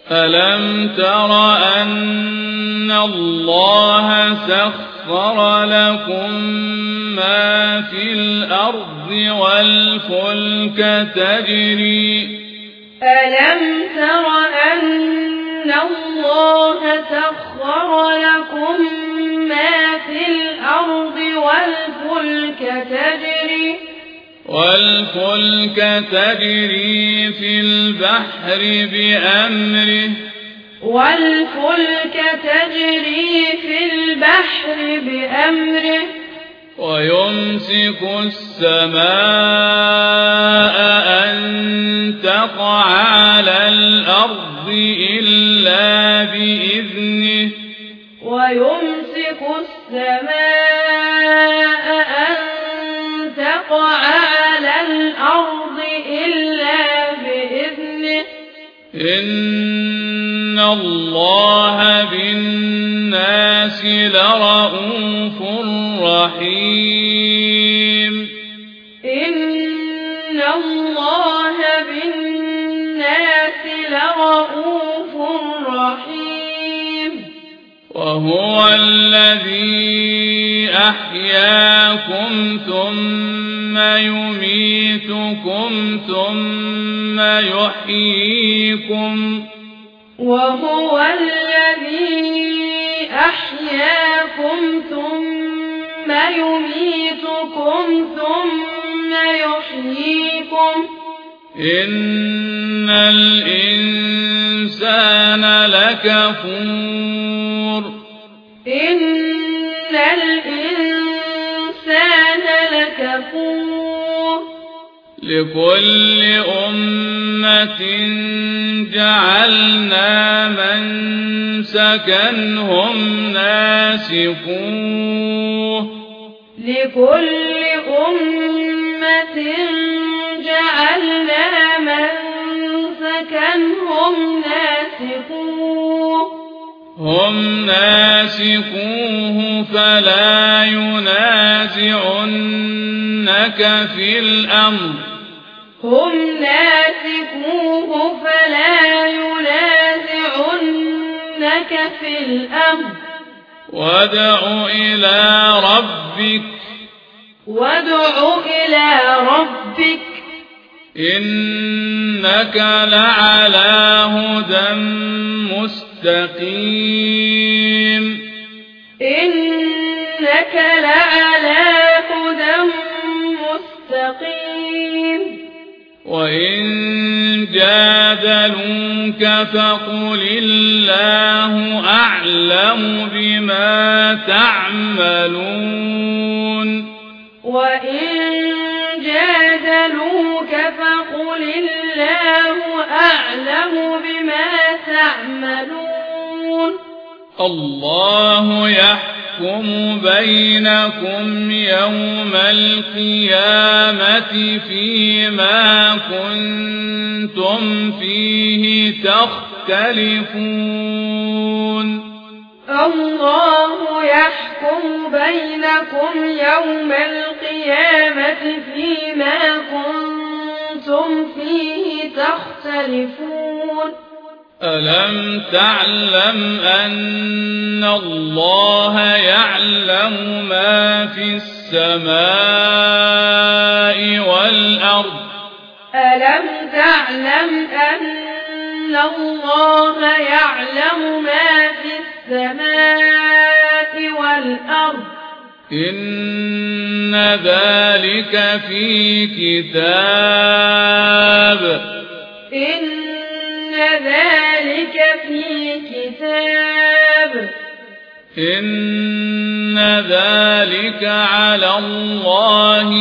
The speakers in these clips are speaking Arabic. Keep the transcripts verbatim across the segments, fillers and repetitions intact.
ألم تر أن الله سخر لكم ما في الأرض والفلك تجري ألم تر أن الله سخر لكم ما في الأرض والفلك تجري والفلك تجري في البحر بأمره والفلك تجري في البحر بأمره ويمسك السماء أن تقع على الأرض إلا بإذنه ويمسك السماء أن تقع على الأرض إلا بإذنه إن الله بالناس لرءوف رحيم إن الله بالناس لرءوف رحيم وهو الذي أحياكم ثم يميتكم ثم يحييكم وهو الذي أحياكم ثم يميتكم ثم يحييكم إن الإنسان لكفور إن الإنسان لكفور لكل أمة جعلنا منسكا هم ناسكوه لكل أمة جعلنا منسكا هم ناسكوه هم ناسكوه فلا ينازعنك في الأمر هم ناسكوه فلا ينازعنك في الأمر وادع إلى ربك وادع إلى ربك إنك لعلى هدى مستقيم إنك لعلى هدى مستقيم وإن جادلوك فقل الله أعلم بما تعملون وإن جادلوك فقل الله أعلم بما تعملون الله يحكم بينكم يوم القيامة فيما كنتم فيه تختلفون الله يحكم بينكم يوم القيامة فيما كنتم فيه تختلفون ألم تعلم أن الله يعلم ما في السماء والأرض ألم تعلم أن الله يعلم ما في السماء والأرض إن ذلك في كتاب إن ذلك في كتاب إن ذلك على الله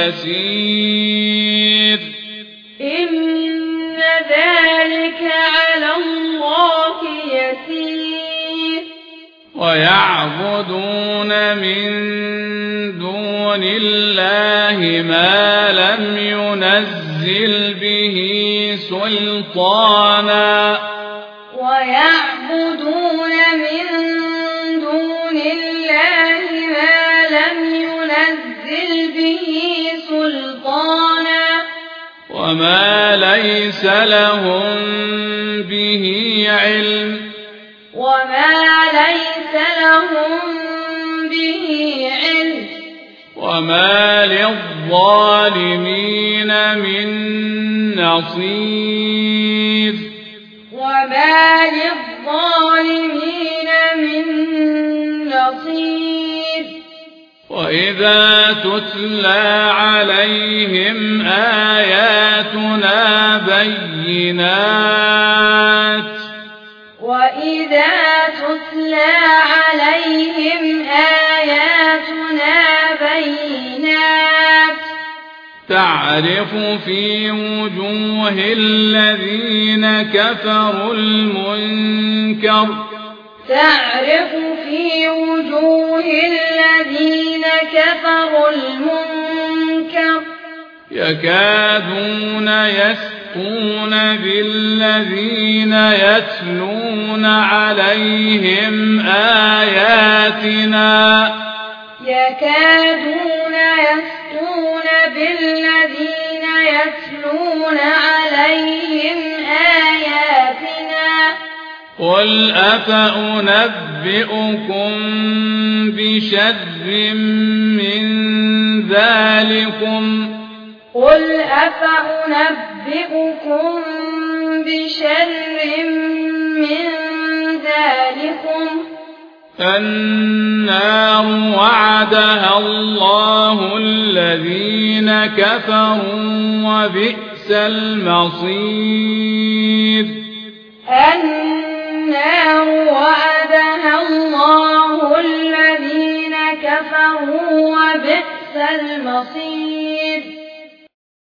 يسير إن ذلك على الله يسير ويعبدون من دون الله ما لم ينزل به سلطانا ويعبدون من دون الله ما لم ينزل به سلطانا وما ليس لهم به علم وما ليس لهم به علم وما للظالمين من نصير وما للظالمين من نصير وإذا تتلى عليهم آياتنا بينات وإذا تتلى عليهم آياتنا بينات تعرف في وجوه الذين كفروا المنكر تعرف في وجوه الذين كفروا المنكر يكادون يسطون بالذين يتلون عليهم آياتنا يكادون يسطون بالذين يتلون عليهم آياتنا قل أفأنبئكم بشر من ذلكم قل أفأنبئكم بشر من ذلكم النار وعدها الله الذين كفروا وبئس المصير النار وعدها الله الذين كفروا وبئس المصير